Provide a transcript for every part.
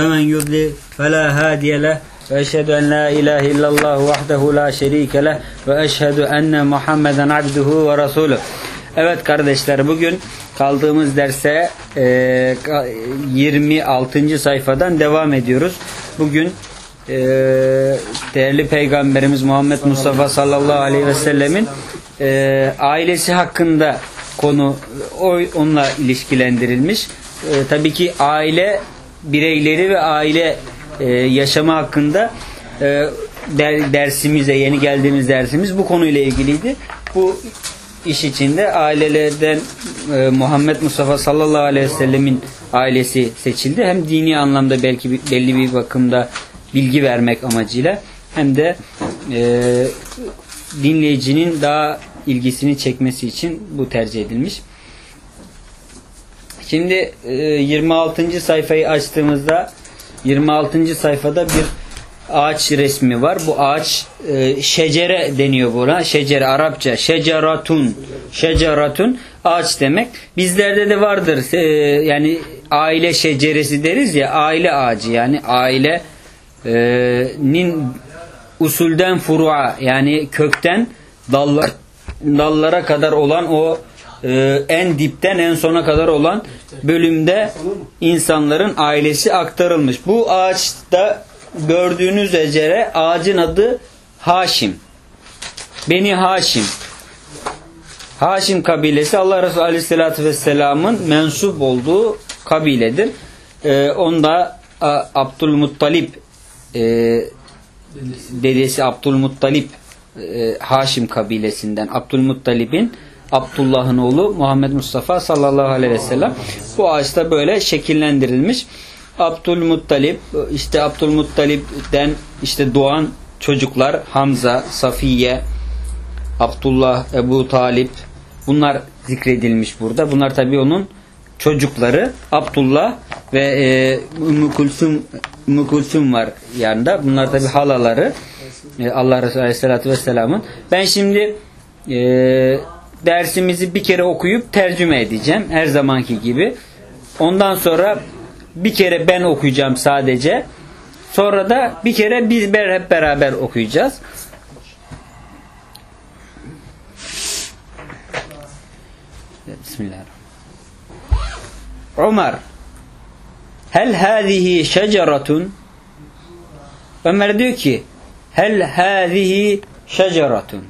ومن يضلل فلا هادي له وأشهد أن لا إله إلا الله وحده لا شريك له وأشهد أن محمدا عبده ورسوله. Evet kardeşler, bugün kaldığımız derse 26. sayfadan devam ediyoruz. Bugün değerli Peygamberimiz Muhammed Mustafa sallallahu aleyhi ve sellemin ailesi hakkında konu onunla ilişkilendirilmiş. Tabii ki aile bireyleri ve aile yaşamı hakkında dersimize, yeni geldiğimiz dersimiz bu konuyla ilgiliydi. Bu iş içinde ailelerden Muhammed Mustafa sallallahu aleyhi ve sellemin ailesi seçildi. Hem dini anlamda belki belli bir bakımda bilgi vermek amacıyla, hem de dinleyicinin daha ilgisini çekmesi için bu tercih edilmiş. Şimdi 26. sayfayı açtığımızda 26. sayfada bir ağaç resmi var. Bu ağaç şecere deniyor buna. Şecere Arapça şeceratun. Şeceratun ağaç demek. Bizlerde de vardır. Yani aile şeceresi deriz ya, aile ağacı, yani ailenin usulden furu'a, yani kökten dallara kadar olan o en dipten en sona kadar olan bölümde insanların ailesi aktarılmış. Bu ağaçta gördüğünüz üzere ağacın adı Haşim. Beni Haşim. Haşim kabilesi Allah Resulü Aleyhisselatü Vesselam'ın mensup olduğu kabiledir. Onda Abdülmuttalip dedesi Abdülmuttalip Haşim kabilesinden, Abdülmuttalip'in Abdullah'ın oğlu Muhammed Mustafa sallallahu aleyhi ve sellem bu ağaçta böyle şekillendirilmiş. Abdülmuttalip, işte Abdülmuttalip'ten işte doğan çocuklar Hamza, Safiye, Abdullah, Ebu Talip, bunlar zikredilmiş burada. Bunlar tabii onun çocukları. Abdullah ve Ümmü Kulsum var yanında. Bunlar tabii halaları Allah Resulü Aleyhisselatü Vesselam'ın. Ben şimdi dersimizi bir kere okuyup tercüme edeceğim. Her zamanki gibi. Ondan sonra bir kere ben okuyacağım sadece. Sonra da bir kere biz hep beraber okuyacağız. Bismillahirrahmanirrahim. Ömer, hel hâzihi şeceratun? Ömer diyor ki, hel hâzihi şeceratun?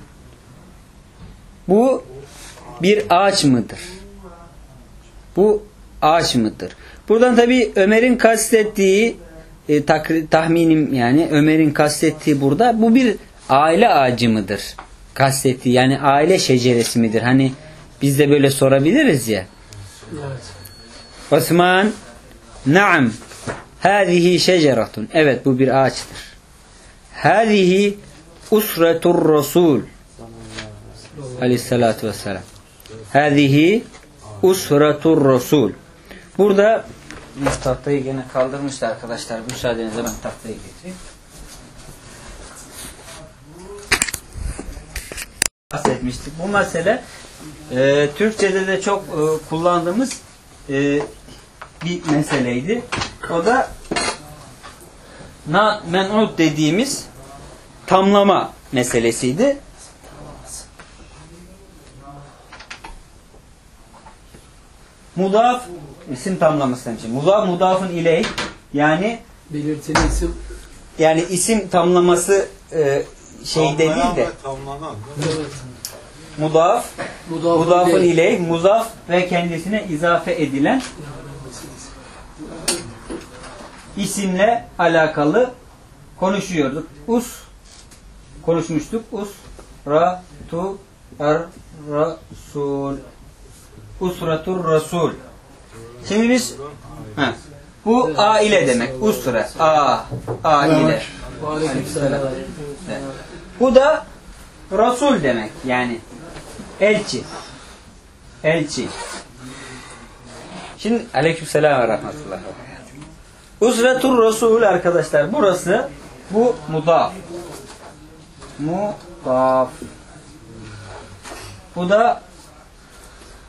Bu bir ağaç mıdır? Bu ağaç mıdır? Buradan tabi Ömer'in kastettiği tahminim, yani Ömer'in kastettiği burada bu bir aile ağacı mıdır? Kastettiği yani aile şeceresi midir? Hani biz de böyle sorabiliriz ya. Evet. Osman, naam, hâzihi şeceratun. Evet, bu bir ağaçtır. Hâzihi usretur Resul Aleyhissalatu vesselam. Hâzihi usretur Resul. Burada tahtayı gene kaldırmışlar arkadaşlar. Müsaadenizle ben tahtayı getireyim. Bahsetmiştik. Bu mesele Türkçe'de de çok kullandığımız bir meseleydi. O da men'ut dediğimiz tamlama meselesiydi. Mudaf isim tamlamasından için. Mudafın ileyh, yani belirtili isim, yani isim tamlaması şeyde değil de mudafın ileyh, muzaf ve kendisine izafe edilen isimle alakalı konuşuyorduk. Konuşmuştuk. Usratu Rasul. Usratur Resul. Şimdi biz bu aile demek. Usra. Aile. Bu da Resul demek. Yani elçi. Elçi. Şimdi aleykümselam ve rahmetullah. Usratur Resul arkadaşlar. Burası bu mudaf. Mudaf. Bu da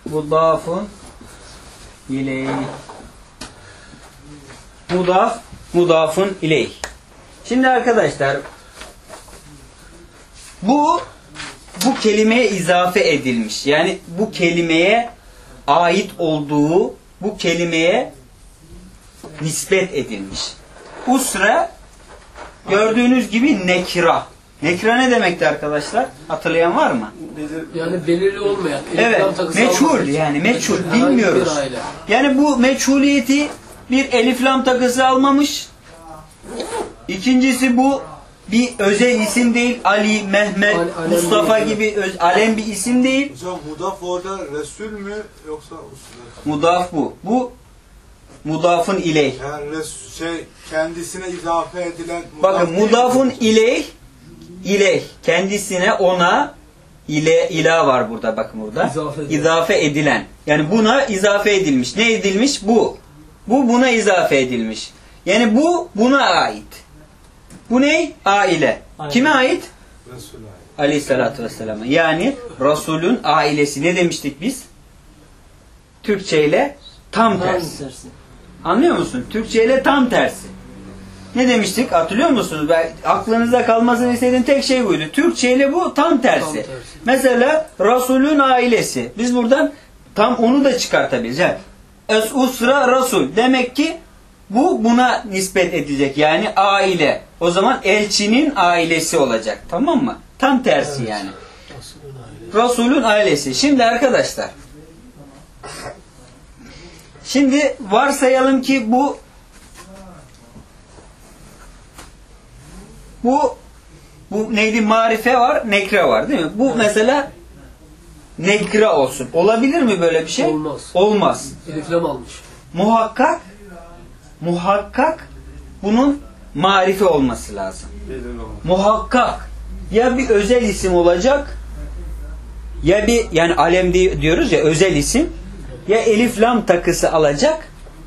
mudafun ileyh. Mudaf Mudafun ileyh. Şimdi arkadaşlar bu kelimeye izafe edilmiş. Yani bu kelimeye ait olduğu, bu kelimeye nispet edilmiş. Usra gördüğünüz gibi nekra. Nekra ne demekti arkadaşlar? Hatırlayan var mı? Yani belirli olmayan. Evet. Meçhul yani meçhul. Bilmiyoruz. Yani bu meçhuliyeti bir elif lam takısı almamış. İkincisi bu bir özel isim değil. Ali, Mehmet, Mustafa gibi alem bir isim değil. Hocam mudaf orada Resul mü yoksa usra? Mudaf bu. Bu mudafın ileyh. Yani kendisine izafe edilen mudaf. Bakın mudafın ileyh. Kendisine ona ilah var burada bakın burada. İzafe edilen. Yani buna izafe edilmiş. Ne edilmiş? Bu. Bu buna izafe edilmiş. Yani bu buna ait. Bu ne? Aile. Kime ait? Resul'a ait. Aleyhissalatü vesselam'a. Yani Resul'ün ailesi. Ne demiştik biz? Türkçe ile tam tersi. Anlıyor musun? Türkçe ile tam tersi. Ne demiştik? Hatırlıyor musunuz? Aklınızda kalmasını istediğim tek şey buydu. Türkçe ile bu tam tersi. Mesela Resul'ün ailesi. Biz buradan tam onu da çıkartabiliriz. Yani Es-usra Resul. Demek ki bu buna nispet edecek. Yani aile. O zaman elçinin ailesi olacak. Tamam mı? Tam tersi yani. Resul'ün ailesi. Şimdi arkadaşlar. Şimdi varsayalım ki bu neydi? Marife var, nekre var değil mi? Bu mesela nekra olsun. Olabilir mi böyle bir şey? Olmaz. Olmaz. Eliflam almış. Muhakkak bunun marife olması lazım. Muhakkak ya bir özel isim olacak ya bir yani alem diyoruz ya özel isim ya elif lam takısı alacak.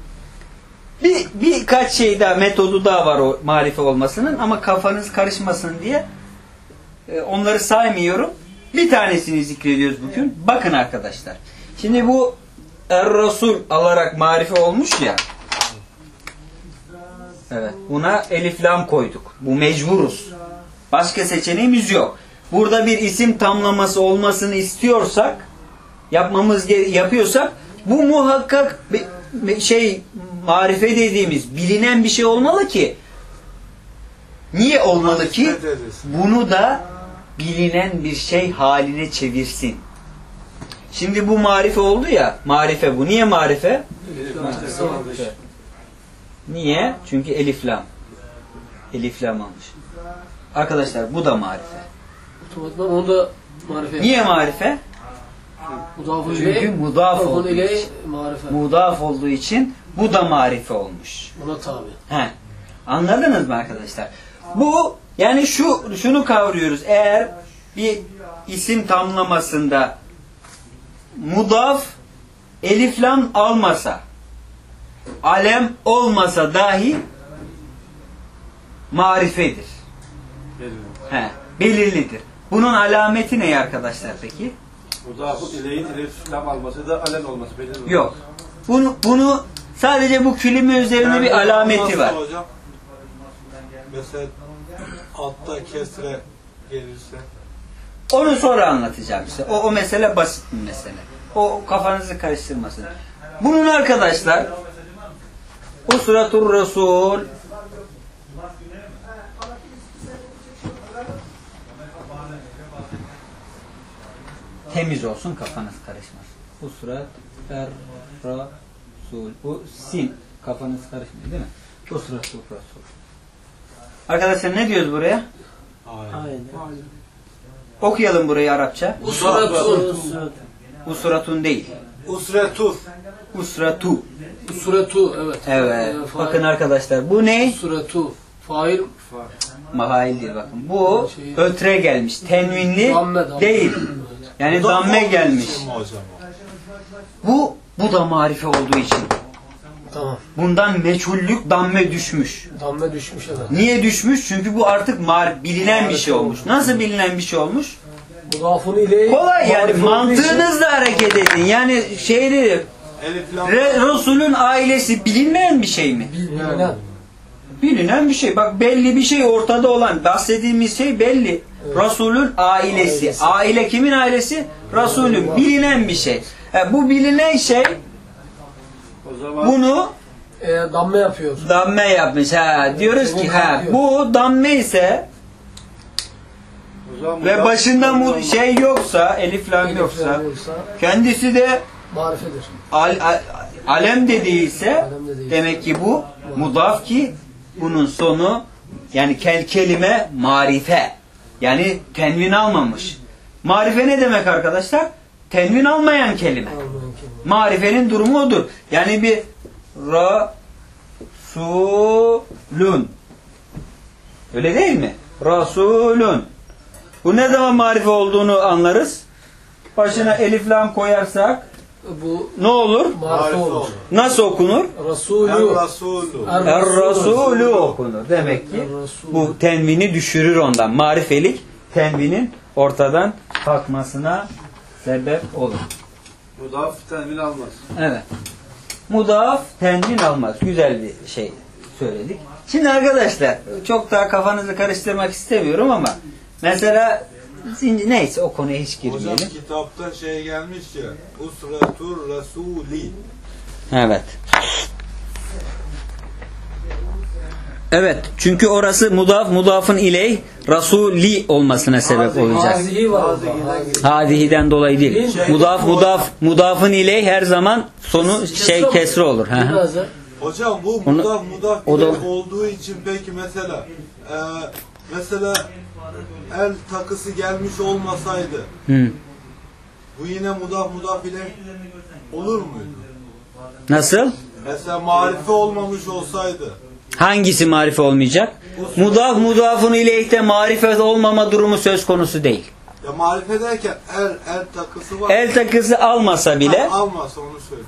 Birkaç şey daha metodu daha var o marife olmasının ama kafanız karışmasın diye onları saymıyorum. Bir tanesini zikrediyoruz bugün. Bakın arkadaşlar. Şimdi bu Er-Resul alarak marife olmuş ya. Evet. Buna elif lam koyduk. Bu mecburuz. Başka seçeneğimiz yok. Burada bir isim tamlaması olmasını istiyorsak yapıyorsak bu muhakkak marife dediğimiz bilinen bir şey olmalı ki. Niye olmalı ki? Bunu da bilinen bir şey haline çevirsin. Şimdi bu marife oldu ya. Marife bu. Niye marife? Niye? Çünkü elif lam. Elif lam almış. Arkadaşlar bu da marife. Otomatikman onu da marife. Niye marife? Çünkü mudaf olduğu için. Mudaf olduğu için bu da marife olmuş. Buna tabi. Anladınız mı arkadaşlar? Bu yani şunu kavruyoruz. Eğer bir isim tamlamasında mudaf elif lam almasa, alem olmasa dahi marifedir. Belirlidir. Bunun alameti ne arkadaşlar peki? Mudafun ileyhin elif lam alması da alem olması belirli. Yok. Bunu sadece bu kelime üzerinde bir alameti var. Hocam, mesela altta kesre gelirse. Onu sonra anlatacağım size. O mesele basit bir mesele. O kafanızı karıştırmasın. Bunun arkadaşlar Usratur Resul temiz olsun kafanız karışmaz. Usrat Er-Resul. Bu sin. Kafanız karışmıyor değil mi? Usratur Resul. Arkadaşlar ne diyoruz buraya? Aynen. Okuyalım burayı Arapça. Usratun. Usratun değil. Usretu. Usratu. Usratu evet. Evet. Bakın arkadaşlar bu ne? Usratu. Fail. Mahail değil bakın. Bu ötre gelmiş. Tenvinli Damme. değil. Yani damme gelmiş. Bu da marife olduğu için. Tamam. Bundan meçhullük damme düşmüş. Damme düşmüş evet. Niye düşmüş? Çünkü bu artık bilinen bir şey olmuş. Nasıl bilinen bir şey olmuş? Mudafun ile Kolay yani mantığınızla hareket edin. Yani Resul'ün ailesi bilinmeyen bir şey mi? bilinen. Bilinen bir şey. Bak belli bir şey ortada olan. Bahsettiğimiz şey belli. Resulün ailesi. Aile kimin ailesi? Resulün. Bilinen bir şey. Bu bilinen şey O zaman bunu Damme yapıyor. damme yapmış. Diyoruz ki bu damme ise o zaman ve başında şey yoksa, elif lam yoksa, kendisi de Marifedir. alem de değilse demek ki bu mudaf ki bunun sonu yani kelime marife. Yani tenvin almamış. Marife ne demek arkadaşlar? Tenvin almayan kelime. Marifenin durumu odur. Yani bir Rasulun. Öyle değil mi? Rasulun. Bu ne zaman marife olduğunu anlarız? Başına elif lam koyarsak Bu ne olur? marife olur. Nasıl okunur? Resulü. Er-Rasulü. Er-Rasulü okunur. Demek ki bu tenvini düşürür ondan. Marifelik tenvinin ortadan kalkmasına sebep olur. mudaf tenvin almaz. Evet. Mudaf tenvin almaz. Güzel bir şey söyledik. Şimdi arkadaşlar çok daha kafanızı karıştırmak istemiyorum ama mesela neyse o konuya hiç Hocam girmeyelim. kitapta şey gelmiş ya. Usratur Rasuli. Evet. Evet. Çünkü orası mudafın ileyh Rasuli olmasına sebep olacak. Hazihi var. Hadihiden dolayı değil. Mudafın ileyh her zaman sonu kesre olur. Biraz da Hocam bu Onu- mudaf o da- olduğu için peki mesela el takısı gelmiş olmasaydı bu yine mudaf ile olur muydu? Nasıl? Mesela marife olmamış olsaydı. Hangisi marife olmayacak? Mudafun ileyhte marifet olmama durumu söz konusu değil. Ya marife derken el takısı var. El takısı almasa bile Almasa onu söylüyorum.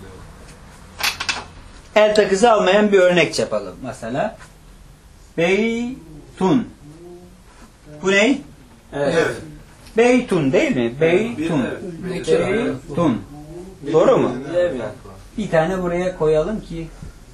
el takısı almayan bir örnek yapalım. Mesela Beytun. Bu ne? Evet. Beytun değil mi? Beytun. Beytun. Doğru mu? Bir tane buraya koyalım ki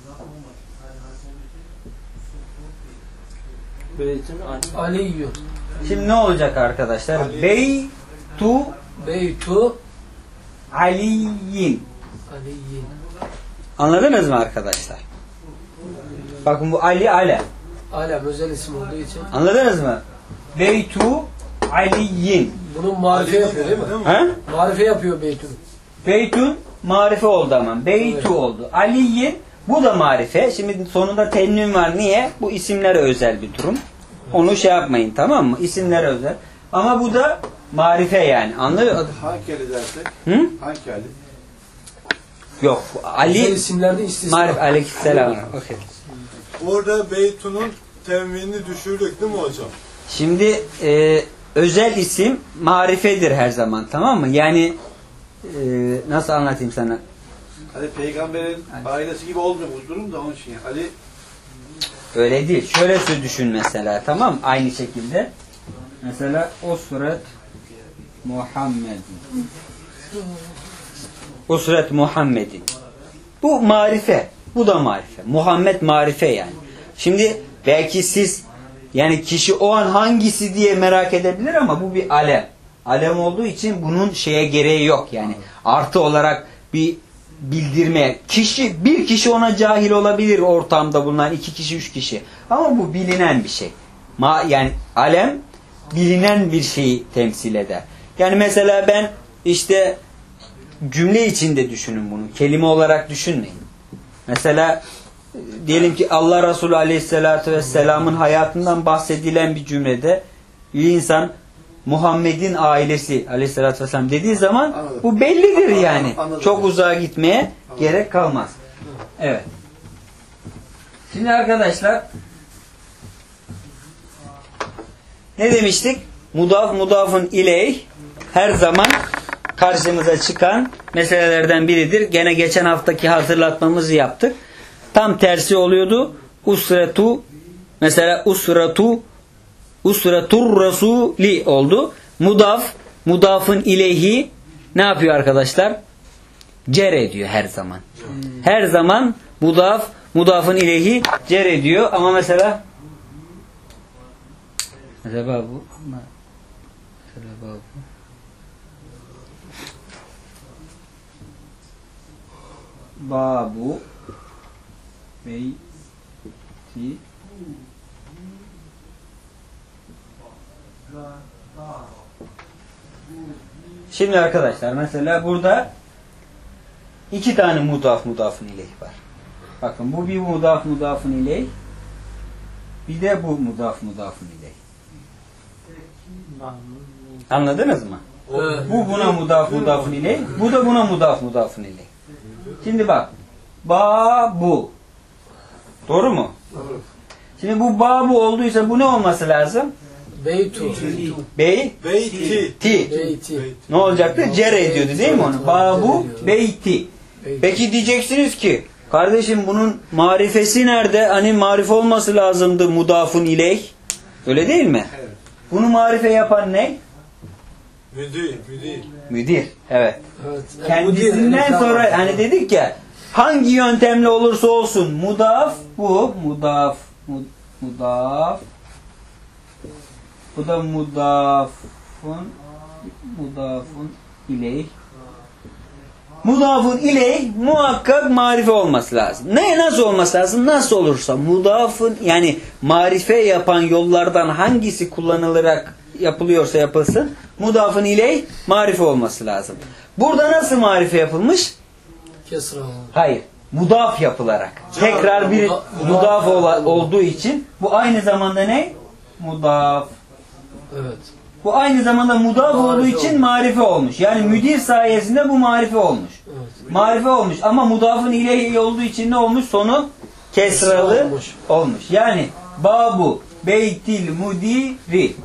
Aliyyun. şimdi ne olacak arkadaşlar? Beytu Beytu Aliyin. Aliyyin. Anladınız mı arkadaşlar? Bakın bu Ali Ale. Alem özel isim olduğu için. Anladınız mı? Beytu Aliyin. Bunun marife yapıyor değil mi? Ha? Marife yapıyor Beytun. Beytun marife oldu ama. Beytu Evet. oldu. Aliyin bu da marife. Şimdi sonunda tennün var. Niye? Bu isimlere özel bir durum. Onu şey yapmayın, tamam mı? İsimlere özel. Ama bu da marife yani. Anlıyor musun? Hangi ali dersek? Hı? Hangi ali? Yok. Özel Ali isimlerde istisna. marif aleykümselam. Okay. Orada Beytun'un tenvinini düşürdük değil mi hocam? Şimdi özel isim marifedir her zaman, tamam mı? Yani nasıl anlatayım sana? Hani peygamberin ailesi gibi olmuyor bu durum da onun için. Ali Öyle değil. Şöyle düşün mesela, tamam mı? Aynı şekilde. Mesela Usret Muhammed'in. Usret Muhammed'in. Bu marife. Bu da marife. Muhammed marife yani. Şimdi belki siz yani kişi o an hangisi diye merak edebilir ama bu bir alem. Alem olduğu için bunun şeye gereği yok yani. Artı olarak bir bildirmeye. Bir kişi ona cahil olabilir ortamda bulunan 2 kişi 3 kişi. Ama bu bilinen bir şey. Yani alem bilinen bir şeyi temsil eder. Yani mesela ben işte cümle içinde düşünün bunu. Kelime olarak düşünmeyin. Mesela diyelim ki Allah Resulü Aleyhisselatü Vesselam'ın hayatından bahsedilen bir cümlede bir insan Muhammed'in ailesi Aleyhisselatü Vesselam dediği zaman Anladım. bu bellidir yani. Anladım. Çok uzağa gitmeye gerek kalmaz. Evet. Şimdi arkadaşlar ne demiştik? Mudafun ileyh her zaman karşımıza çıkan meselelerden biridir. Gene geçen haftaki hatırlatmamızı yaptık. Tam tersi oluyordu. Usretu mesela usretur rasuli oldu. Mudafın ileyhi ne yapıyor arkadaşlar? Cer ediyor her zaman. Her zaman mudafın ileyhi cer ediyor. Ama mesela bu mesela bu babu beyti şimdi arkadaşlar mesela burada iki tane mudafın ileyh var. Bakın bu bir mudafın ileyh, bir de bu mudafın ileyh. Anladınız mı? Bu buna mudafın ileyh, bu da buna mudafın ileyh. Şimdi bak, babu. Doğru mu? Doğru. Şimdi bu babu olduysa bu ne olması lazım? Beytu. Beyti. Beyti. Ne olacaktı? Cer ediyordu değil mi onu? Babu beyti. Peki diyeceksiniz ki kardeşim bunun marifesi nerede? Hani marife olması lazımdı mudafun ileyh. Öyle değil mi? Evet. Bunu marife yapan ne? Müdür. Müdür. Evet. Evet. Kendisinden sonra hani dedik ya hangi yöntemle olursa olsun mudaf bu mudaf bu da mudafun ileyh. Mudafun ileyh muhakkak marife olması lazım. Nasıl olması lazım? Nasıl olursa mudafun yani marife yapan yollardan hangisi kullanılarak yapılıyorsa yapılsın mudafun ileyh marife olması lazım. Burada nasıl marife yapılmış? Kesra. Hayır. Mudaf yapılarak. Tekrar bir mudaf olduğu için bu aynı zamanda ne? Mudaf. Evet. Bu aynı zamanda mudaf olduğu için marife olmuş. Yani müdir sayesinde bu marife olmuş. Evet. Marife olmuş ama mudafın ileyhi olduğu için ne olmuş? Sonu kesralı olmuş. Yani babu beytil mudiri.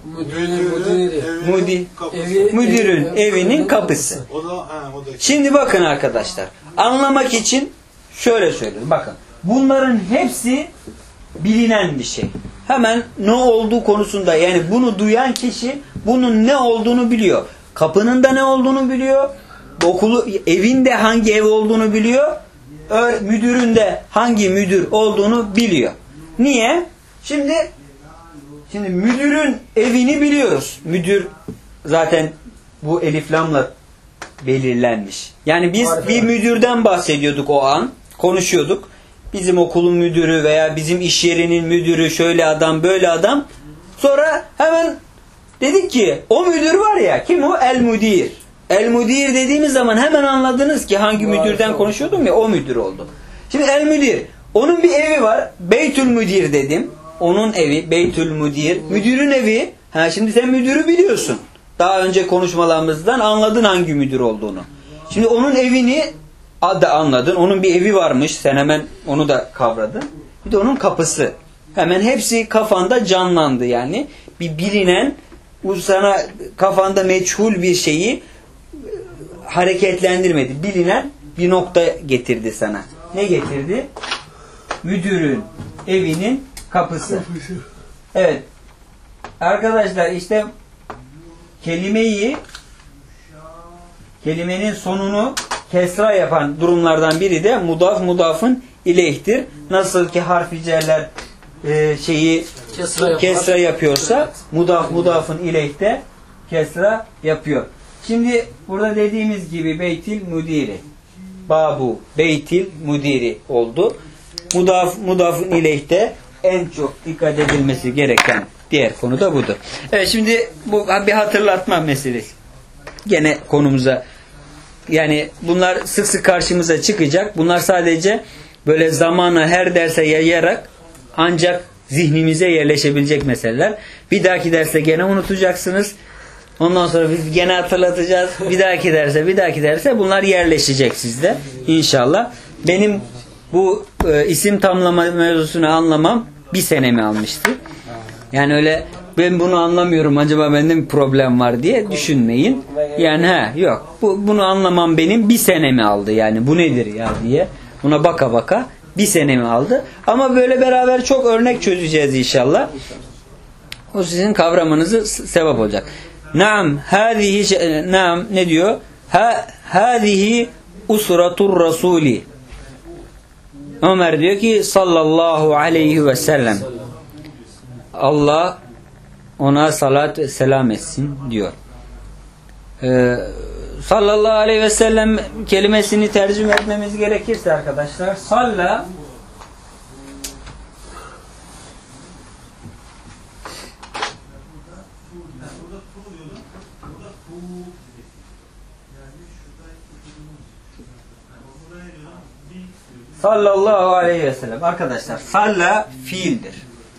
Müdürün evinin kapısı. O da Şimdi bakın arkadaşlar. Anlamak için şöyle söyleyeyim. Bakın. Bunların hepsi bilinen bir şey. Hemen ne olduğu konusunda yani bunu duyan kişi bunun ne olduğunu biliyor. Kapının da ne olduğunu biliyor. Evinde hangi ev olduğunu biliyor. Müdürün de hangi müdür olduğunu biliyor. Niye? Şimdi müdürün evini biliyoruz. Müdür zaten bu elif lamla belirlenmiş. Yani biz bir müdürden bahsediyorduk o an. Konuşuyorduk. Bizim okulun müdürü veya bizim iş yerinin müdürü şöyle adam böyle adam. Sonra hemen dedik ki o müdür var ya kim o? El-Müdir. El-Müdir dediğimiz zaman hemen anladınız ki hangi müdürden konuşuyordum ya o müdür oldu. Şimdi El-Müdir onun bir evi var. Beytül Müdir dedim. Onun evi Beytül Müdir. Müdürün evi. Şimdi sen müdürü biliyorsun. Daha önce konuşmalarımızdan anladın hangi müdür olduğunu. Şimdi onun evini da anladın. Onun bir evi varmış. Sen hemen onu da kavradın. Bir de onun kapısı. Hemen hepsi kafanda canlandı yani. Bir bilinen sana kafanda meçhul bir şeyi hareketlendirmedi. Bilinen bir nokta getirdi sana. Ne getirdi? Müdürün evinin kapısı. Evet. Arkadaşlar işte kelimenin sonunu kesra yapan durumlardan biri de mudafın ileyhtir. Nasıl ki harf-i cerler kesra yapıyorsa mudafın ileyhte kesra yapıyor. Şimdi burada dediğimiz gibi beytil müdiri. Babu beytil müdiri oldu. Mudafın ileyhte en çok dikkat edilmesi gereken diğer konu da budur. Evet şimdi bu bir hatırlatma meselesi. Gene konumuza yani bunlar sık sık karşımıza çıkacak. Bunlar sadece böyle zamana her derse yayarak ancak zihnimize yerleşebilecek meseleler. Bir dahaki derste gene unutacaksınız. Ondan sonra biz gene hatırlatacağız. Bir dahaki derse bunlar yerleşecek sizde. İnşallah. Benim bu isim tamlama mevzusunu anlamam bir senemi almıştı. Yani öyle ben bunu anlamıyorum acaba bende bir problem var diye düşünmeyin. Yani yok. Bunu anlamam benim bir senemi aldı yani bu nedir ya diye. Buna baka baka bir senemi aldı. Ama böyle beraber çok örnek çözeceğiz inşallah. O sizin kavramanızı sebep olacak. Naam ne diyor? Hâzihi usratur rasûli. Ömer diyor ki sallallahu aleyhi ve sellem. Allah ona salat ve selam etsin diyor. Sallallahu aleyhi ve sellem kelimesini tercüme etmemiz gerekirse arkadaşlar, salla sallallahu aleyhi ve sellem. Arkadaşlar salla fiildir.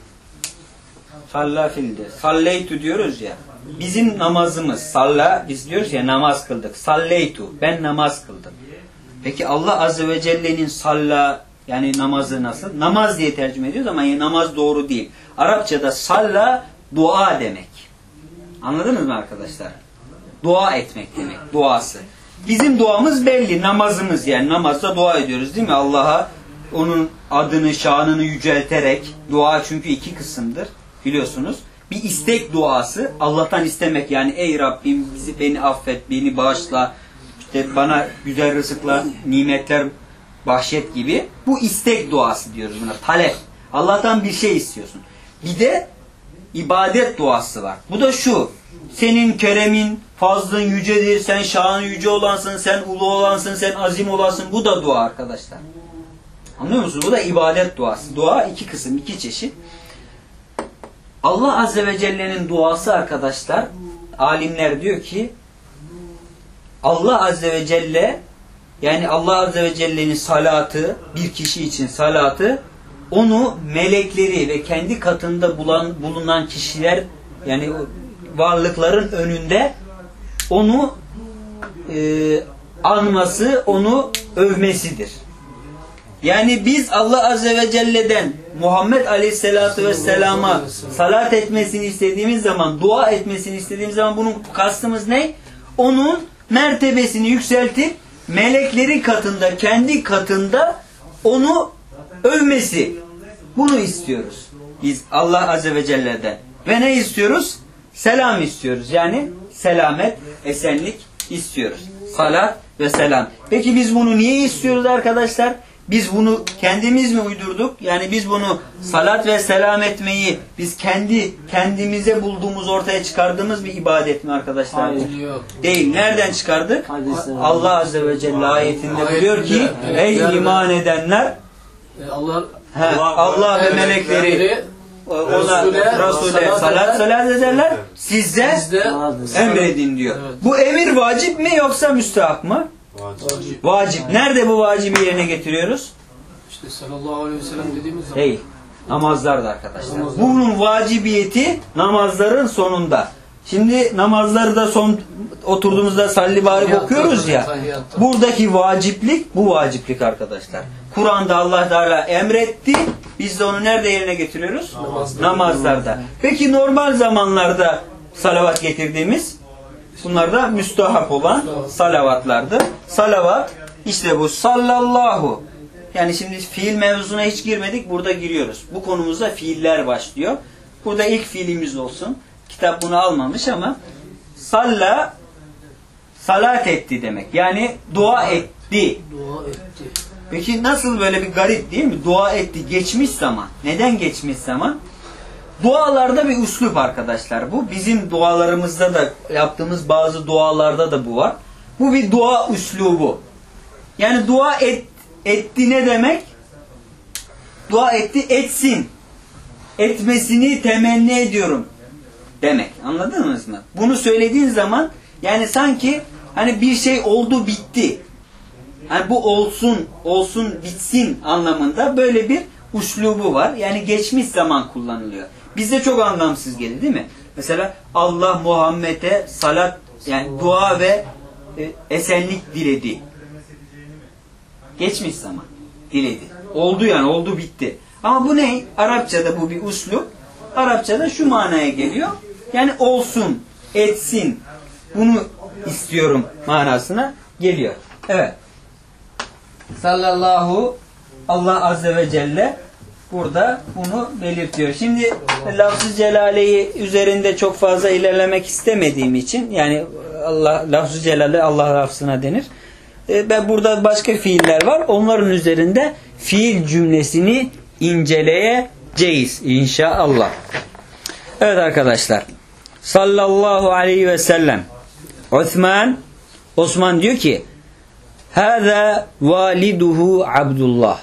Salla fiildir. Salleytu diyoruz ya. Bizim namazımız salla, biz diyoruz ya namaz kıldık. Salleytu, ben namaz kıldım. Peki Allah Azze ve Celle'nin salla yani namazı nasıl? Namaz diye tercüme ediyoruz ama namaz doğru değil. Arapçada salla dua demek. Anladınız mı arkadaşlar? Dua etmek demek. Duası. Bizim duamız belli. Namazımız yani namazda dua ediyoruz değil mi? Allah'a onun adını, şanını yücelterek. Dua çünkü iki kısımdır. Biliyorsunuz. Bir istek duası. Allah'tan istemek yani ey Rabbim beni affet, beni bağışla. İşte bana güzel rızıklar, nimetler bahşet gibi. Bu istek duası diyoruz buna. Talep. Allah'tan bir şey istiyorsun. Bir de ibadet duası var. Bu da şu. Senin keremin, fazlın yücedir, sen şanı yüce olansın, sen ulu olansın, sen azim olasın. Bu da dua arkadaşlar. Anlıyor musunuz? Bu da ibadet duası. Dua iki kısım, iki çeşit. Allah Azze ve Celle'nin duası arkadaşlar, alimler diyor ki Allah Azze ve Celle yani Allah Azze ve Celle'nin salatı, bir kişi için salatı, onu melekleri ve kendi katında bulunan kişiler yani varlıkların önünde onu anması, onu övmesidir. Yani biz Allah Azze ve Celle'den Muhammed Aleyhisselatü Vesselam'a salat etmesini istediğimiz zaman, dua etmesini istediğimiz zaman bunun kastımız ne? Onun mertebesini yükseltip melekleri katında, kendi katında onu övmesi. Bunu istiyoruz. Biz Allah Azze ve Celle'den. Ve ne istiyoruz? Selam istiyoruz. Yani selamet, esenlik istiyoruz. Salat ve selam. Peki biz bunu niye istiyoruz arkadaşlar? Biz bunu kendimiz mi uydurduk? Yani biz bunu salat ve selam etmeyi biz kendimize bulduğumuz, ortaya çıkardığımız bir ibadet mi arkadaşlar? Hayır, yok. Değil. Nereden çıkardık? Allah Azze ve Celle ayetinde diyor ki ey iman edenler Allah ve melekleri ona Resul'e salat ederler. Siz de emredin diyor. Evet. Bu emir vacip mi yoksa müstahap mı? Vacip. Vacip. Nerede bu vacibi yerine getiriyoruz? İşte sallallahu aleyhi ve sellem dediğimiz zaman. Değil. Namazlarda arkadaşlar. Bunun vacibiyeti namazların sonunda. Şimdi namazları da son oturduğumuzda salli barik okuyoruz ya. Buradaki vaciplik bu vaciplik arkadaşlar. Kur'an'da Allah Teala emretti. Biz de onu nerede yerine getiriyoruz? Namazlarda. Peki normal zamanlarda salavat getirdiğimiz bunlar da müstahap olan salavatlardır. Salavat işte bu sallallahu. Yani şimdi fiil mevzusuna hiç girmedik. Burada giriyoruz. Bu konumuzda fiiller başlıyor. Burada ilk fiilimiz olsun. Kitap bunu almamış ama salla salat etti demek. Yani dua etti. Dua etti. Peki nasıl böyle bir garip değil mi? Dua etti. Geçmiş zaman. Neden geçmiş zaman? Dualarda bir üslup arkadaşlar bu. Bizim dualarımızda da yaptığımız bazı dualarda da bu var. Bu bir dua üslubu. Yani dua etti ne demek? Dua etti etsin. Etmesini temenni ediyorum demek. Anladınız mı? Bunu söylediğin zaman yani sanki hani bir şey oldu bitti. Yani bu olsun bitsin anlamında böyle bir üslubu var. Yani geçmiş zaman kullanılıyor. Bizde çok anlamsız gelir değil mi? Mesela Allah Muhammed'e salat yani dua ve esenlik diledi. Geçmiş zaman diledi. Oldu yani oldu bitti. Ama bu ne? Arapçada bu bir üslup. Arapçada şu manaya geliyor. Yani olsun, etsin. Bunu istiyorum manasına geliyor. Evet. Sallallahu Allah Azze ve Celle burada bunu belirtiyor. Şimdi lafz-ı celaleyi üzerinde çok fazla ilerlemek istemediğim için yani lafz-ı celale Allah lafzına denir. Ben burada başka fiiller var. Onların üzerinde fiil cümlesini inceleyeceğiz inşallah. Evet arkadaşlar. Sallallahu aleyhi ve sellem. Osman diyor ki Hâzâ validuhu Abdullah.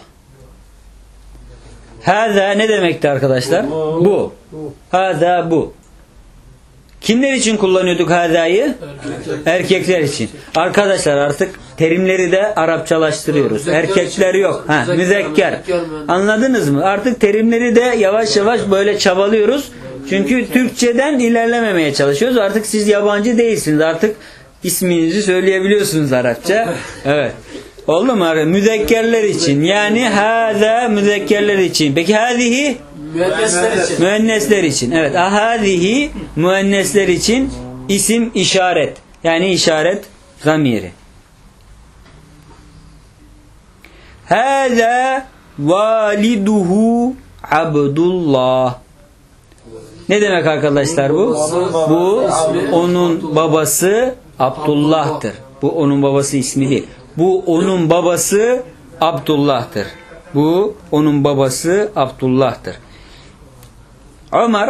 Hâzâ ne demekti arkadaşlar? Bu. Hâzâ bu. Kimler için kullanıyorduk hâzâyı? Erkekler için. Arkadaşlar artık terimleri de Arapçalaştırıyoruz. Erkekler yok. Müzekker. Anladınız mı? Artık terimleri de yavaş yavaş böyle çabalıyoruz. Çünkü Türkçeden ilerlememeye çalışıyoruz. Artık siz yabancı değilsiniz. Artık isminizi söyleyebiliyorsunuz Arapça. Evet. Oldu mu? Müzekkerler için. Yani hâzâ müzekkerler için. Peki hâzihi? Müennesler için. Evet. Hâzihi müennesler için isim işaret. Yani işaret zamiri. Hâzâ validuhu Abdullah. Ne demek arkadaşlar bu? Bu onun babası Abdullah'tır. Bu onun babası ismi değil. Bu onun babası Abdullah'tır. Bu onun babası Abdullah'tır. Ömer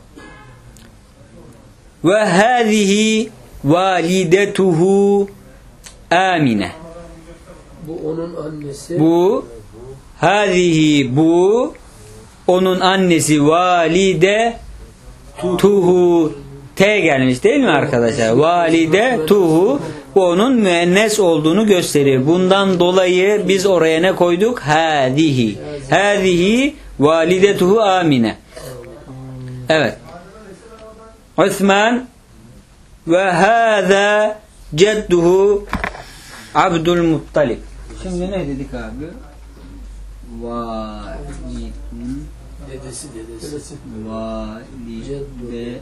ve hâzihi validetuhu Amine. Bu onun annesi. Bu hâzihi bu onun annesi valide tuhu T gelmiş değil mi arkadaşlar? Valide tuhu bu onun müennes olduğunu gösterir. Bundan dolayı biz oraya ne koyduk? Hâzihi. Hâzihi validetuhu Amine. Evet. Osman ve hâzâ cedduhu Abdülmuttalib. Şimdi ne dedik abi? Validun Dedesi. Validetun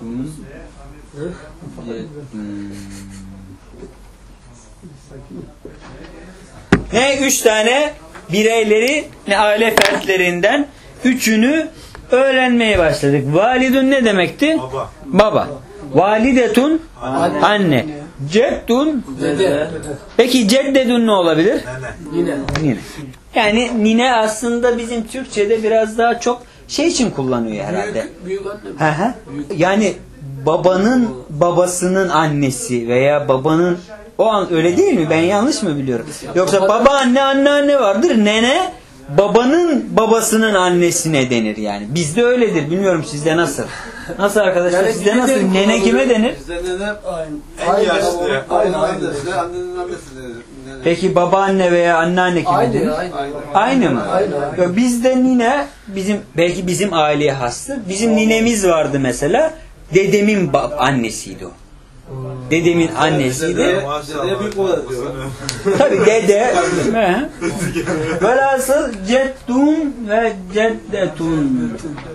Ne? 3 tane bireyleri aile fertlerinden 3'ünü öğrenmeye başladık. Validun ne demekti? Baba. Validetun anne. Ceddun Dede. Peki ceddedun ne olabilir? Nine. Yani nine aslında bizim Türkçe'de biraz daha çok şey için kullanıyor herhalde. Büyük anne. Yani babanın babasının annesi veya babanın o an öyle değil mi? Ben yanlış mı biliyorum? Yoksa babaanne anneanne vardır. Nene babanın babasının annesine denir yani. Bizde öyledir. Bilmiyorum sizde nasıl? Nasıl arkadaşlar? Yani sizde nasıl? Nene kime denir? Bizde nene En yaşlı. aynı annesi, annenin annesi denir. Peki babaanne veya anneanne kime denir? Aynı mı? Aynı. Bizde nine belki bizim aileye hastır. Bizim ninemiz vardı mesela. Dedemin annesiydi o. Dedemin annesiydi. Dedeye büyük baba diyor. Tabii dede. Velhasıl ceddun ve ceddetun.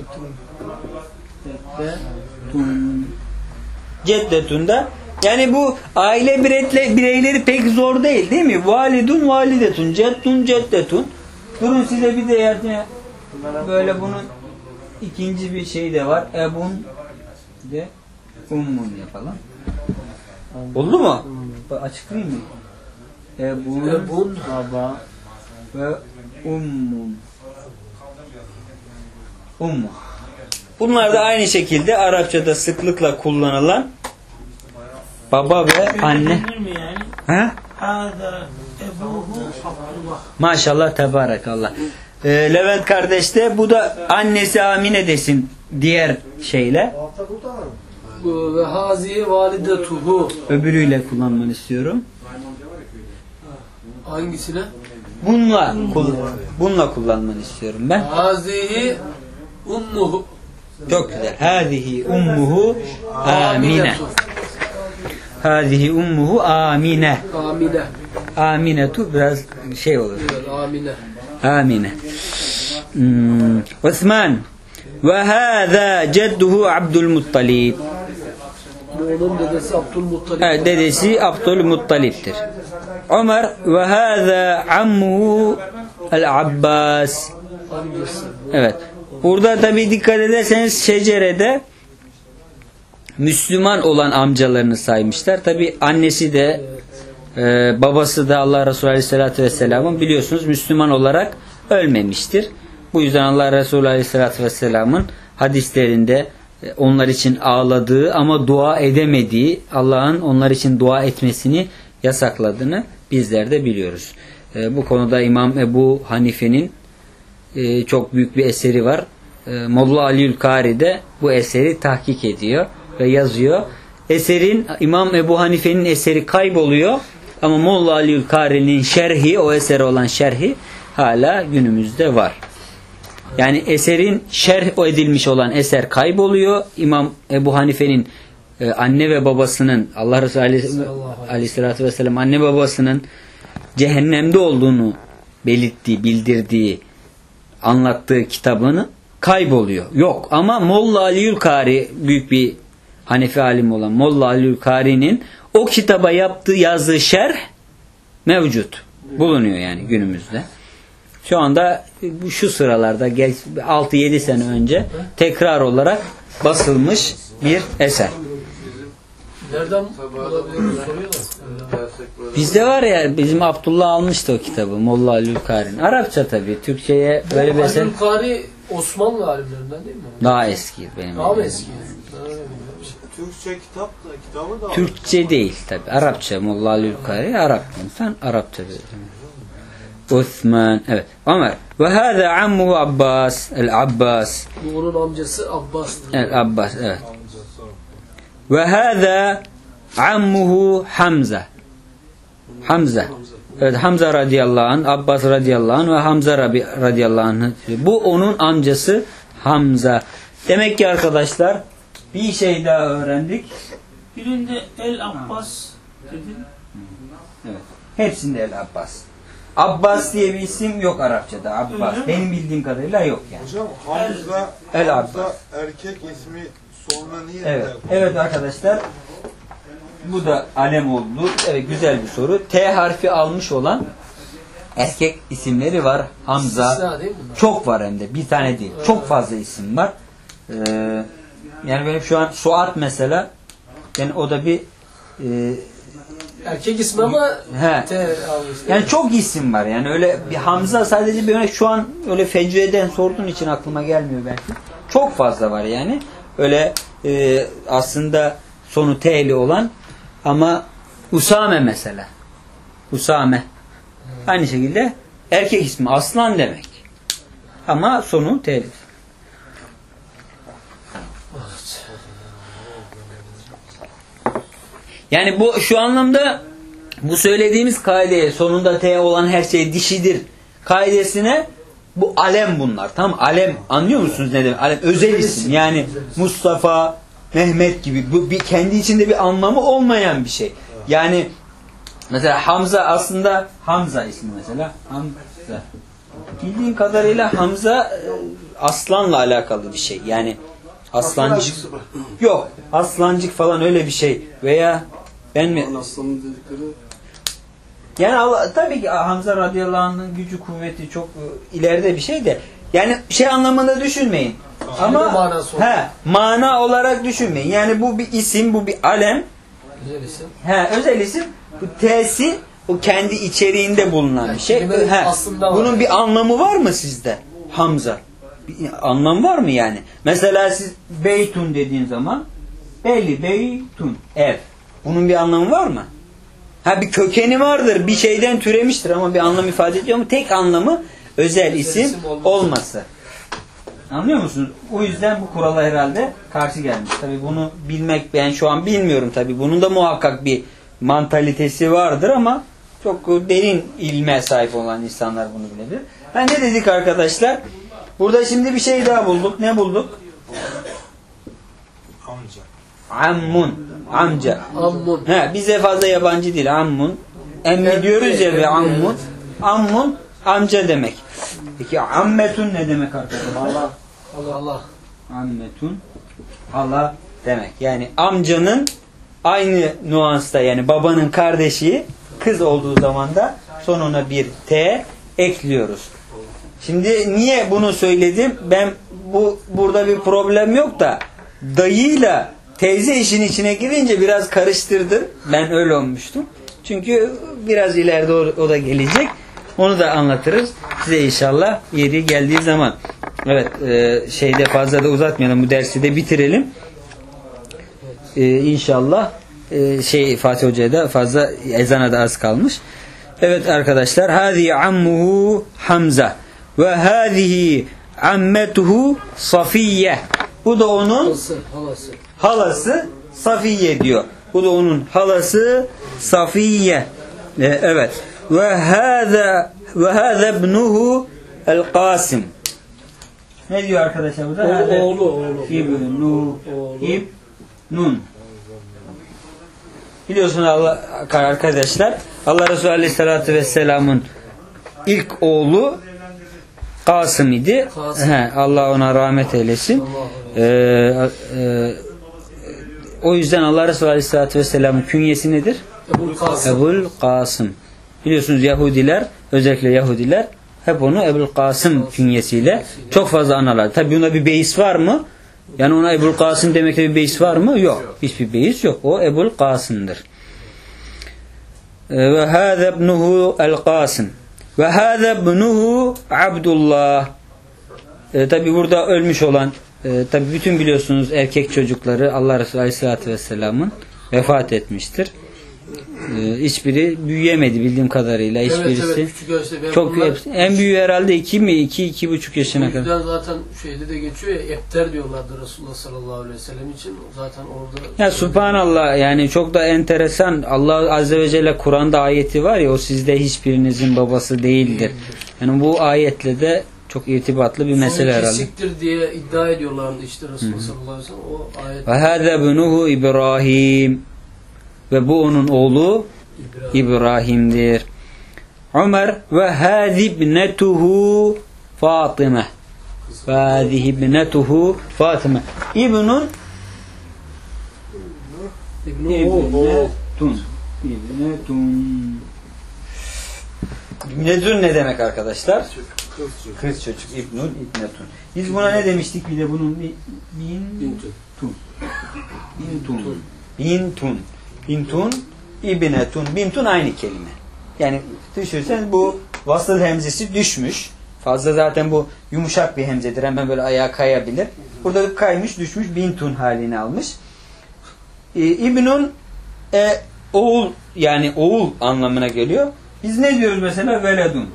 Ceddetun da yani bu aile bireyleri pek zor değil mi? Validun, validetun, ceddun, ceddetun. Durun size bir de yani böyle bunun ikinci bir şey de var. Ebun de ummun yapalım. Oldu mu? Açıklayayım mı? Ebun baba ve ummun. Ummu. Bunlar da aynı şekilde Arapçada sıklıkla kullanılan baba ve anne. Ha? Maşallah tebarekallah. Levent kardeş de bu da annesi Amine desin diğer şeyle. Ve hazihi validetuhu. Öbürüyle kullanmanı istiyorum. Hangisine? Bununla kullanmanı istiyorum ben. Hazihi ummuhu. Çok güzel. Hâzihi ummuhu Amine. Hâzihi ummuhu Amine. Amine. Aminetu biraz şey olur. Evet, Amine. Amine. Osman ve hâzâ cedduhu Abdülmuttalib. Onun dedesi Abdülmuttalib. Evet, dedesi Abdülmuttalib'tir. Ömer ve hâzâ ammuhu el-Abbas. Amcası. Evet. Burada tabi dikkat ederseniz şecerede Müslüman olan amcalarını saymışlar. Tabi annesi de babası da Allah Resulü Aleyhisselatü Vesselam'ın biliyorsunuz Müslüman olarak ölmemiştir. Bu yüzden Allah Resulü Aleyhisselatü Vesselam'ın hadislerinde onlar için ağladığı ama dua edemediği, Allah'ın onlar için dua etmesini yasakladığını bizler de biliyoruz. Bu konuda İmam Ebu Hanife'nin çok büyük bir eseri var. Molla Aliül Kari de bu eseri tahkik ediyor ve yazıyor. İmam Ebu Hanife'nin eseri kayboluyor ama Molla Aliül Kari'nin şerhi, o eseri olan şerhi hala günümüzde var. Yani eserin şerh edilmiş olan eser kayboluyor. İmam Ebu Hanife'nin anne ve babasının, Allah Resulü Aleyhisselatü Vesselam anne babasının cehennemde olduğunu belirttiği, bildirdiği, anlattığı kitabını kayboluyor. Yok ama Molla Aliül Kari, büyük bir Hanefi alim olan Molla Aliül Kari'nin o kitaba yazdığı şerh mevcut. Bulunuyor yani günümüzde. Şu anda şu sıralarda 6-7 sene önce tekrar olarak basılmış bir eser. Nereden bulabiliriz soruyorlar. Bizde var ya, bizim Abdullah almıştı o kitabı, Molla Aliül Kari'nin. Arapça tabii. Türkçe'ye böyle bir eser. Aliül Kari Osmanlı alimlerinden değil mi? Daha eski benim. Daha mı eski? Türkçe kitabı da Türkçe değil tabii. Arapça. Molla Aliül Kari Arap insan. Arapça bir. Osman, evet. Ömer. Ve hâzâ ammuhu Abbas. El-Abbas. Bu onun amcası Abbas'tır. El-Abbas, evet. Ve hâzâ ammuhu Hamza. Hamza. Evet, Hamza radıyallahu anh, Abbas radıyallahu anh ve Hamza radıyallahu anh. Bu onun amcası Hamza. Demek ki arkadaşlar bir şey daha öğrendik. Birinde El Abbas dedin. Evet. Hepsinde El Abbas. Abbas diye bir isim yok Arapçada. Abbas. Benim bildiğim kadarıyla yok yani. hocam Hamza, El Abbas. Hamza erkek ismi sonuna niye Evet. Evet arkadaşlar. Bu da alem oldu. Evet, güzel bir soru. T harfi almış olan erkek isimleri var. Hamza. İstisna değil mi bunlar? Çok var hem de. Bir tane değil. Çok fazla isim var. Yani benim şu an Suat mesela, yani o da bir Erkek ismi ama he. T almış. Yani çok isim var. Yani öyle bir Hamza sadece bir örnek, şu an öyle fecreden sorduğun için aklıma gelmiyor belki. Çok fazla var yani. Öyle aslında sonu T'li olan ama Usame mesela. Usame. Aynı şekilde erkek ismi Aslan demek. Ama sonu T'li. Yani bu şu anlamda bu söylediğimiz kaideye sonunda T olan her şey dişidir kaidesine bu alem bunlar. Tamam, alem, anlıyor musunuz ne demek? Alem özel isim. Yani Mustafa, Mehmet gibi bu bir kendi içinde bir anlamı olmayan bir şey. Yani mesela Hamza aslında Hamza ismi mesela. Hamza. Bildiğim kadarıyla Hamza aslanla alakalı bir şey. Yani aslancık yok. Aslancık falan öyle bir şey. Veya ben mi? Aslanın dedikleri Yani Allah, tabii ki Hamza radıyallahu anh'ın gücü kuvveti çok ileride bir şey de. Yani şey anlamında düşünmeyin. Ama mana olarak düşünmeyin. Yani bu bir isim, bu bir alem. Güzel isim. Özel isim. Bu T'si o kendi içeriğinde bulunan bir şey. Bunun bir anlamı var mı sizde? Hamza. Bir anlam var mı yani? Mesela siz Beytun dediğin zaman belli, Beytun, ev. Bunun bir anlamı var mı? Bir kökeni vardır. Bir şeyden türemiştir ama bir anlam ifade ediyor mu? Tek anlamı özel isim olması. Anlıyor musunuz? O yüzden bu kurala herhalde karşı gelmiş. Tabii bunu bilmek, ben şu an bilmiyorum tabii. Bunun da muhakkak bir mantalitesi vardır ama çok derin ilme sahip olan insanlar bunu bilebilir. Ne dedik arkadaşlar? Burada şimdi bir şey daha bulduk. Ne bulduk? amca. Ammun. Amca. Ammun. Bize fazla yabancı değil. Ammun. Emmi diyoruz ya ve ammun. Ammun amca demek. Peki ammetun ne demek arkadaşlar? Allah. Allah Allah. Ammetun hala demek. Yani amcanın aynı nuansta, yani babanın kardeşi kız olduğu zaman da sonuna bir T ekliyoruz. Şimdi niye bunu söyledim? Ben burada bir problem yok da dayıyla teyze işin içine girince biraz karıştırdım. Ben öyle olmuştum. Çünkü biraz ileride o da gelecek. Onu da anlatırız size inşallah yeri geldiği zaman. Evet, şeyde fazla da uzatmayalım, bu dersi de bitirelim. İnşallah Fatih Hoca'ya da fazla, ezana da az kalmış. Evet arkadaşlar, hâzihi ammuhu Hamza ve hâzihi ammetuhu Safiye. Bu da onun halası Safiye diyor. Bu da onun halası Safiye. Evet. Ve hâzâ ibnuhu el-Kasım. Ne diyor arkadaşlar burada? Oğlu. İbnun. Biliyorsunuz arkadaşlar, Allah Resulü Aleyhisselatü Vesselam'ın ilk oğlu Kasım idi. Allah ona rahmet eylesin. O yüzden Allah Resulü Aleyhisselatü Vesselam'ın künyesi nedir? Ebul Kasım. Biliyorsunuz Yahudiler, özellikle Yahudiler hep onu Ebul Kasım künyesiyle çok fazla anarlar. Tabi buna bir beis var mı? Yani ona Ebul Kasım demekte bir beis var mı? Yok. Hiçbir beis yok. O Ebul Kasım'dır. Ve hâzâ ibnuhu el-Kasım. Ve hâzâ ibnuhu Abdullah. Tabi burada ölmüş olan, tabi bütün biliyorsunuz erkek çocukları Allah Resulü Aleyhisselatü Vesselam'ın vefat etmiştir. Hiçbiri büyüyemedi bildiğim kadarıyla. Hiçbirisi. Evet, çok en büyüğü herhalde 2 mi? 2,5 yaşına kadar. Zaten şeyde de geçiyor ya, Ebter diyorlardı Resulullah sallallahu aleyhi ve sellem için. Zaten orada. Ya subhanallah, yani çok da enteresan. Allah azze ve celle Kur'an'da ayeti var ya, o sizde hiçbirinizin babası değildir. Yani bu ayetle de çok irtibatlı bir mesele herhalde. Kesiktir diye iddia ediyorlardı işte Resulullah sallallahu aleyhi ve sellem. O ayet. Ve hâzâ ibnuhu İbrahim. Ve bu onun oğlu İbrahim'dir. Ömer ve hâzi ibnetuhu Fatıma. Ve hâzi ibnetuhu Fatıma. İbnun İbnetun. İbnetun ne demek arkadaşlar? Kız çocuk. İbnun, İbnetun. Biz buna ne demiştik bir de bunun? Bintun. Bintun, İbnetun. Bintun aynı kelime. Yani düşünsen bu vasıl hemzesi düşmüş. Fazla zaten bu yumuşak bir hemzedir. Hemen böyle ayağa kayabilir. Burada kaymış, düşmüş, bintun halini almış. İbnun oğul, yani oğul anlamına geliyor. Biz ne diyoruz mesela? Veledun.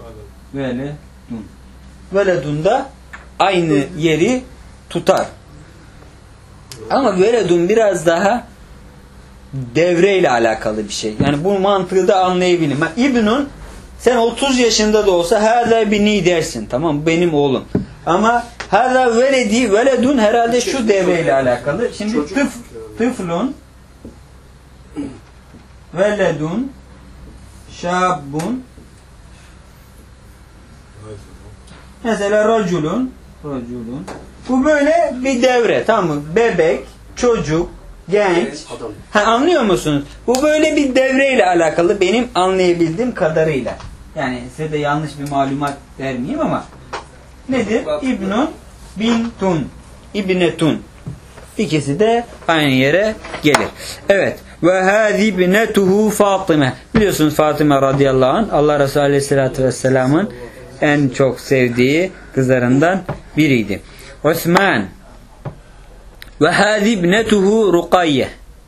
Veledun da aynı yeri tutar. Ama veledun biraz daha devreyle alakalı bir şey. Yani bu mantığı da anlayabilirim. İbnun, sen 30 yaşında da olsa hâzâ bini dersin. Tamam, benim oğlum. Ama hâzâ veledi, veledun herhalde şu devreyle alakalı. Şimdi tıflun, veledun, şabun, mesela raculun. Bu böyle bir devre. Tamam mı? Bebek, çocuk, genç. Anlıyor musunuz? Bu böyle bir devreyle alakalı benim anlayabildiğim kadarıyla. Yani size de yanlış bir malumat vermeyeyim ama nedir? İbnun, bintun, İbnetun. İkisi de aynı yere gelir. Evet. Ve hâzi ibnetuhu Fatıma. Biliyorsunuz Fatıma radıyallahu anh Allah Resulü aleyhissalatü vesselamın en çok sevdiği kızlarından biriydi. Osman ve hâzi ibnetuhu Rukayye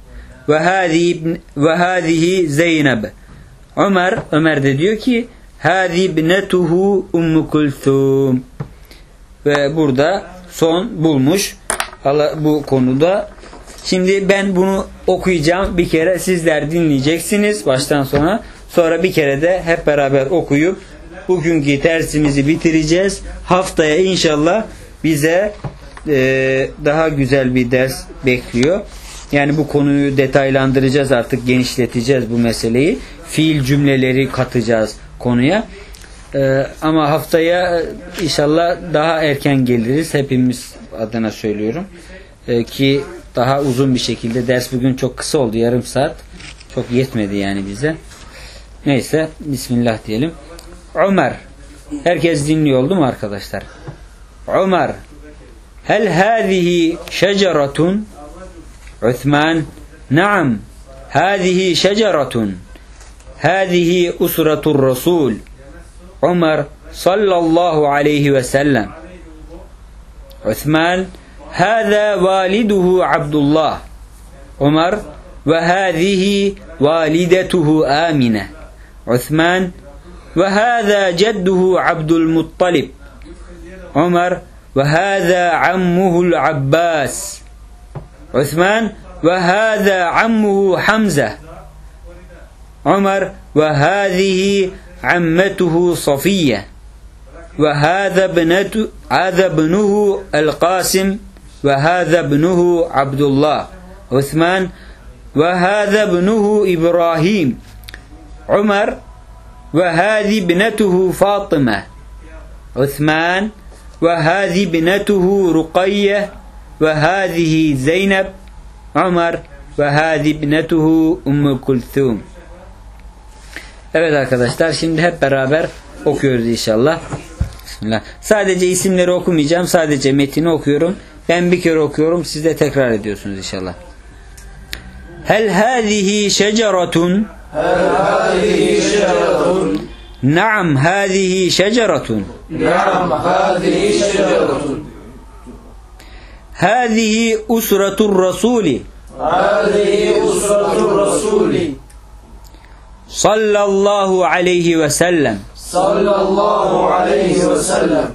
ve hâzihi Zeynep. Ömer de diyor ki hâzi ibnetuhu Ummu Kulthum. Ve burada son bulmuş Allah bu konuda. Şimdi ben bunu okuyacağım bir kere, sizler dinleyeceksiniz baştan sona. Sonra bir kere de hep beraber okuyup bugünkü dersimizi bitireceğiz. Haftaya inşallah bize daha güzel bir ders bekliyor. Yani bu konuyu detaylandıracağız, artık genişleteceğiz bu meseleyi. Fiil cümleleri katacağız konuya. Ama haftaya inşallah daha erken geliriz. Hepimiz adına söylüyorum. Ki daha uzun bir şekilde, ders bugün çok kısa oldu, yarım saat. Çok yetmedi yani bize. Neyse, Bismillah diyelim. Ömer. Herkes dinliyor oldu mu arkadaşlar? Ömer. Hel hâzihi şeceratun? Osman. Naam. Hâzihi şeceratun. Hâzihi usratur Resul. Ömer sallallahu aleyhi ve sellem. Osman hâzâ validuhu Abdullah. Ömer ve hâzihi validetuhu Amine. Osman ve hâzâ cedduhu Abdülmuttalib. Ömer ve hâzâ ammuhul Abbas. Osman ve hâzâ ammuhu Hamza. Ömer ve hâzihi ammetuhu Safiye. Ve hâzâ ibnuhu el-Qasim ve hâzâ ibnuhu Abdullah. Osman ve hâzâ ibnuhu İbrahim. Ömer ve hâzi ibnetuhu Fatıma. Osman ve hâzi ibnetuhu Rukayye ve hâzihi Zeynep. Ömer ve hâzi ibnetuhu Ümmü Kulthum. Evet arkadaşlar, şimdi hep beraber okuyoruz inşallah. Bismillah. Sadece isimleri okumayacağım. Sadece metini okuyorum. Ben bir kere okuyorum. Siz de tekrar ediyorsunuz inşallah. Hel hâzihi şeceratun. هل هذه شجرة؟ Naam hâzihi şeceratun. نعم هذه شجرة. Hâzihi usratur rasûli. هذه أسرة الرسول Sallallahu aleyhi ve sellem. صلى الله عليه وسلم.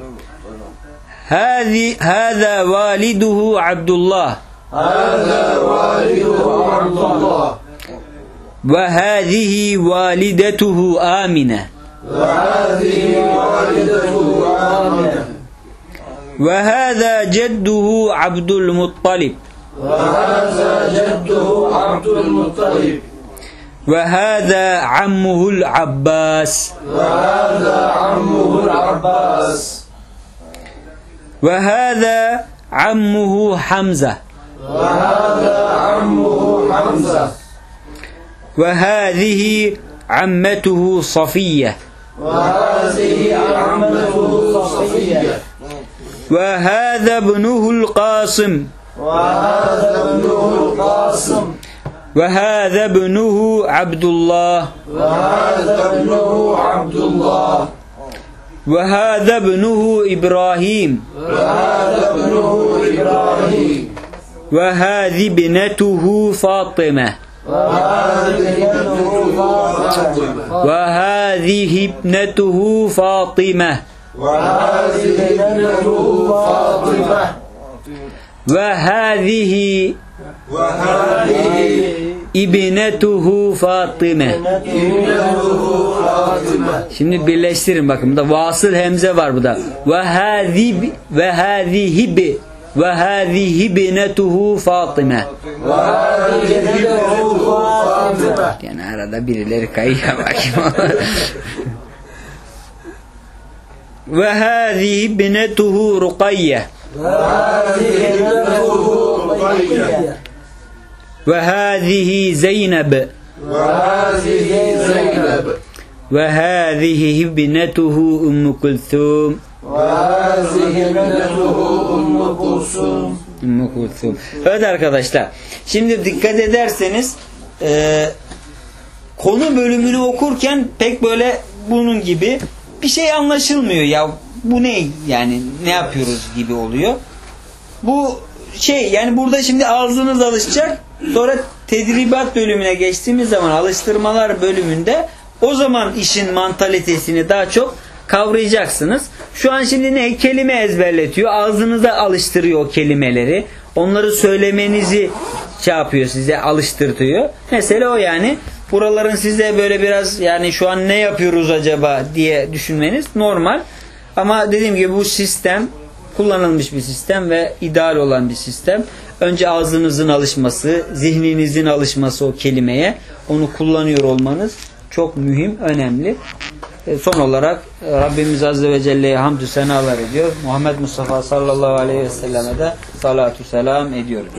Hâzâ validuhu Abdullah. هذا والده عبد الله. Ve hâzihi validetuhu Amine. وهذه والدته آمنة. Ve hâzâ cedduhu Abdülmuttalib. وهذا جده عبد المطلب. Ve hâzâ ammuhul Abbas. وهذا عمه العباس. Ve hâzâ ammuhu Hamza. وهذا عمه حمزة. Ve hâzihi ammetuhu Safiye. وهذه عمته صفية. Ve hâzâ ibnuhul Qasım. وهذا ابنه القاسم. Ve hâzâ ibnuhu Abdullah. وهذا ابنه عبد الله. Ve hâzâ ibnuhu İbrahim. وهذا ابنه إبراهيم. Ve hâzi ibnetuhu Fatıma. وهذه ابنته فاطمة. Ve hâzihi ibnetuhu Fatıma. وهذه ابنته فاطمة. Ve hâzihi وهذه ibnetuhu Fatıma. ابنته فاطمة. Şimdi birleştirin bakın. Burada vasıl hemze var burada. Ve hâzihi ibnetuhu Fatıma. وهذه ابنته فاطمة. Yani arada birileri kayıyor bakayım. Ve hâzihi ibnetuhu Rukayye. وهذه ابنته رقية. Ve hâzihi Zeynep. وهذه زينب. Ve hâzihi ibnetuhu Ümmü Kulthum. وهذه ابنته أم كلثوم. Ümmü Kulthum. Evet arkadaşlar. Şimdi dikkat ederseniz konu bölümünü okurken pek böyle bunun gibi bir şey anlaşılmıyor ya. Bu ne yani, ne yapıyoruz gibi oluyor. Bu şey yani burada şimdi ağzınız alışacak. Sonra tedribat bölümüne geçtiğimiz zaman, alıştırmalar bölümünde, o zaman işin mantalitesini daha çok kavrayacaksınız. Şu an şimdi ne? Kelime ezberletiyor. Ağzınıza alıştırıyor o kelimeleri. Onları söylemenizi şey yapıyor, size alıştırtıyor. Mesele o yani. Buraların size böyle biraz yani şu an ne yapıyoruz acaba diye düşünmeniz normal. Ama dediğim gibi bu sistem kullanılmış bir sistem ve ideal olan bir sistem. Önce ağzınızın alışması, zihninizin alışması o kelimeye, onu kullanıyor olmanız çok mühim, önemli. Son olarak Rabbimiz Azze ve Celle'ye hamdü senalar ediyor. Muhammed Mustafa sallallahu aleyhi ve selleme de salatu selam ediyor.